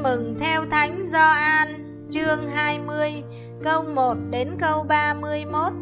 Tin mừng theo Thánh Gioan, chương 20, câu 1 đến câu 31.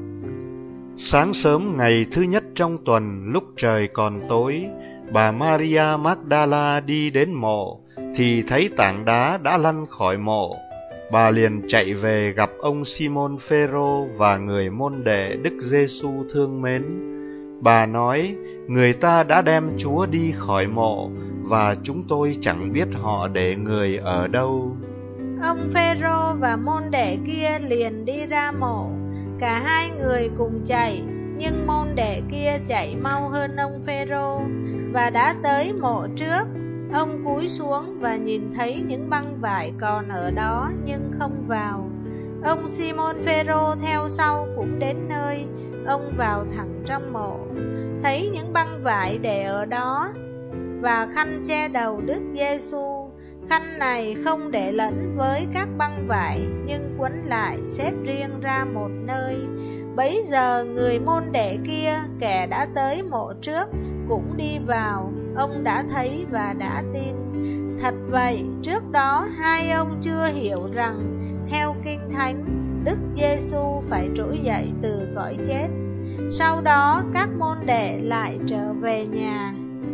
Sáng sớm ngày thứ nhất trong tuần, lúc trời còn tối, bà Maria Magdala đi đến mộ, thì thấy tảng đá đã lăn khỏi mộ. Bà liền chạy về gặp ông Simon Phêrô và người môn đệ Đức Giêsu thương mến. Bà nói: người ta đã đem Chúa đi khỏi mộ, và chúng tôi chẳng biết họ để người ở đâu. Ông Phêrô và môn đệ kia liền đi ra mộ. Cả hai người cùng chạy, nhưng môn đệ kia chạy mau hơn ông Phêrô và đã tới mộ trước. Ông cúi xuống và nhìn thấy những băng vải còn ở đó nhưng không vào. Ông Simon Phêrô theo sau cũng đến nơi. Ông vào thẳng trong mộ, thấy những băng vải để ở đó và khăn che đầu Đức Giêsu. Khăn này không để lẫn với các băng vải, nhưng quấn lại xếp riêng ra một nơi. Bấy giờ người môn đệ kia, kẻ đã tới mộ trước, cũng đi vào. Ông đã thấy và đã tin. Thật vậy, trước đó hai ông chưa hiểu rằng theo Kinh Thánh, Đức Giêsu phải trỗi dậy từ cõi chết. Sau đó các môn đệ lại trở về nhà.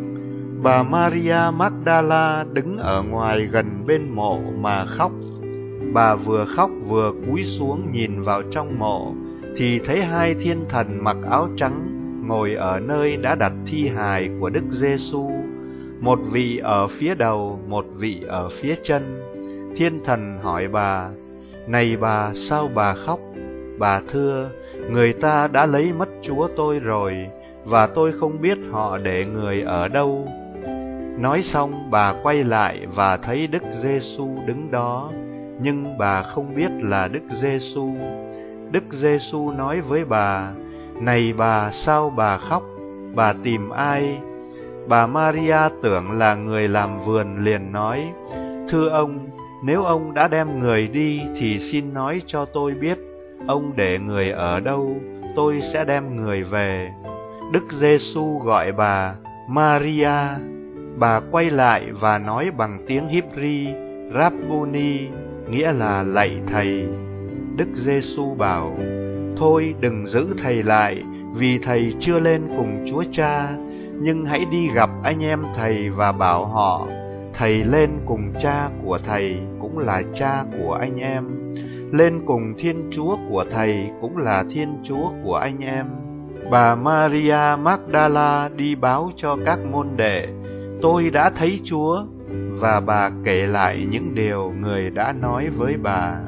Bà Maria Magdala đứng ở ngoài gần bên mộ mà khóc. Bà vừa khóc vừa cúi xuống nhìn vào trong mộ, thì thấy hai thiên thần mặc áo trắng ngồi ở nơi đã đặt thi hài của Đức Giêsu, một vị ở phía đầu, một vị ở phía chân. Thiên thần hỏi bà: này bà, sao bà khóc? Bà thưa: người ta đã lấy mất Chúa tôi rồi, và tôi không biết họ để người ở đâu. Nói xong, bà quay lại và thấy Đức Giêsu đứng đó, nhưng bà không biết là Đức Giêsu. Đức Giêsu nói với bà: này bà, sao bà khóc? Bà tìm ai? Bà Maria tưởng là người làm vườn, liền nói: thưa ông, nếu ông đã đem người đi thì xin nói cho tôi biết ông để người ở đâu, tôi sẽ đem người về. Đức Giêsu gọi bà: Maria. Bà quay lại và nói bằng tiếng Hebri: Rabboni, nghĩa là lạy thầy. Đức Giêsu bảo: thôi, đừng giữ thầy lại, vì thầy chưa lên cùng Chúa Cha, nhưng hãy đi gặp anh em thầy và bảo họ: thầy lên cùng Cha của thầy, cũng là Cha của anh em, lên cùng Thiên Chúa của thầy, cũng là Thiên Chúa của anh em. Bà Maria Magdala đi báo cho các môn đệ: tôi đã thấy Chúa, và bà kể lại những điều người đã nói với bà.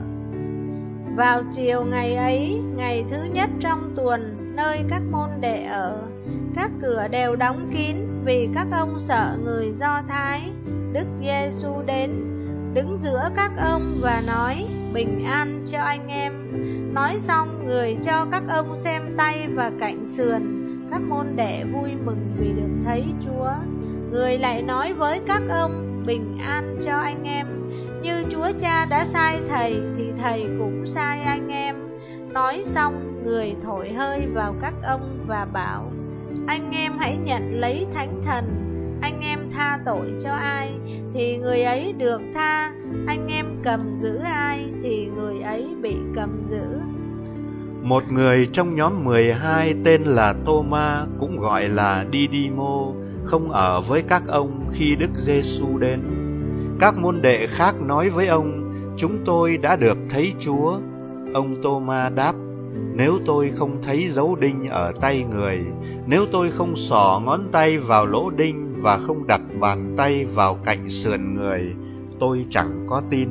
Vào chiều ngày ấy, ngày thứ nhất trong tuần, nơi các môn đệ ở, các cửa đều đóng kín vì các ông sợ người Do Thái. Đức Giêsu đến, đứng giữa các ông và nói: bình an cho anh em. Nói xong, người cho các ông xem tay và cạnh sườn. Các môn đệ vui mừng vì được thấy Chúa. Người lại nói với các ông: bình an cho anh em. Như Chúa Cha đã sai thầy thì thầy cũng sai anh em. Nói xong, người thổi hơi vào các ông và bảo: anh em hãy nhận lấy Thánh Thần. Anh em tha tội cho ai thì người ấy được tha, anh em cầm giữ ai thì người ấy bị cầm giữ. Một người trong nhóm 12 tên là Tô-ma, cũng gọi là Đi-đi-mô, không ở với các ông khi Đức Giêsu đến. Các môn đệ khác nói với ông: chúng tôi đã được thấy Chúa. Ông Tô-ma đáp: nếu tôi không thấy dấu đinh ở tay người, nếu tôi không xỏ ngón tay vào lỗ đinh và không đặt bàn tay vào cạnh sườn người, tôi chẳng có tin.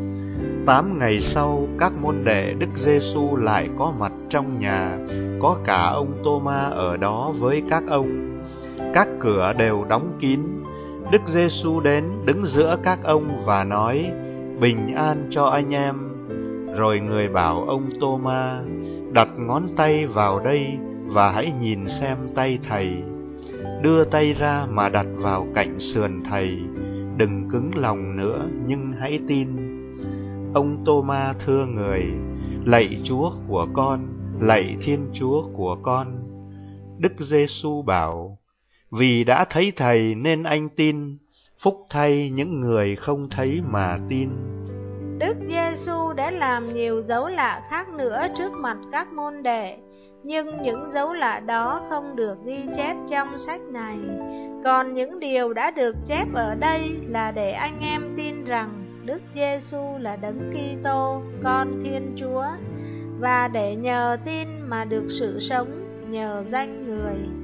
8 ngày sau, các môn đệ Đức Giêsu lại có mặt trong nhà, có cả ông Tô-ma ở đó với các ông. Các cửa đều đóng kín. Đức Giêsu đến, đứng giữa các ông và nói: bình an cho anh em. Rồi người bảo ông Tô-ma: đặt ngón tay vào đây và hãy nhìn xem tay thầy. Đưa tay ra mà đặt vào cạnh sườn thầy. Đừng cứng lòng nữa, nhưng hãy tin. Ông Tô-ma thưa người: lạy Chúa của con, lạy Thiên Chúa của con. Đức Giêsu bảo: vì đã thấy thầy nên anh tin. Phúc thay những người không thấy mà tin. Đức Giêsu đã làm nhiều dấu lạ khác nữa trước mặt các môn đệ, nhưng những dấu lạ đó không được ghi chép trong sách này. Còn những điều đã được chép ở đây là để anh em tin rằng Đức Giêsu là Đấng Kitô, Con Thiên Chúa, và để nhờ tin mà được sự sống nhờ danh Người.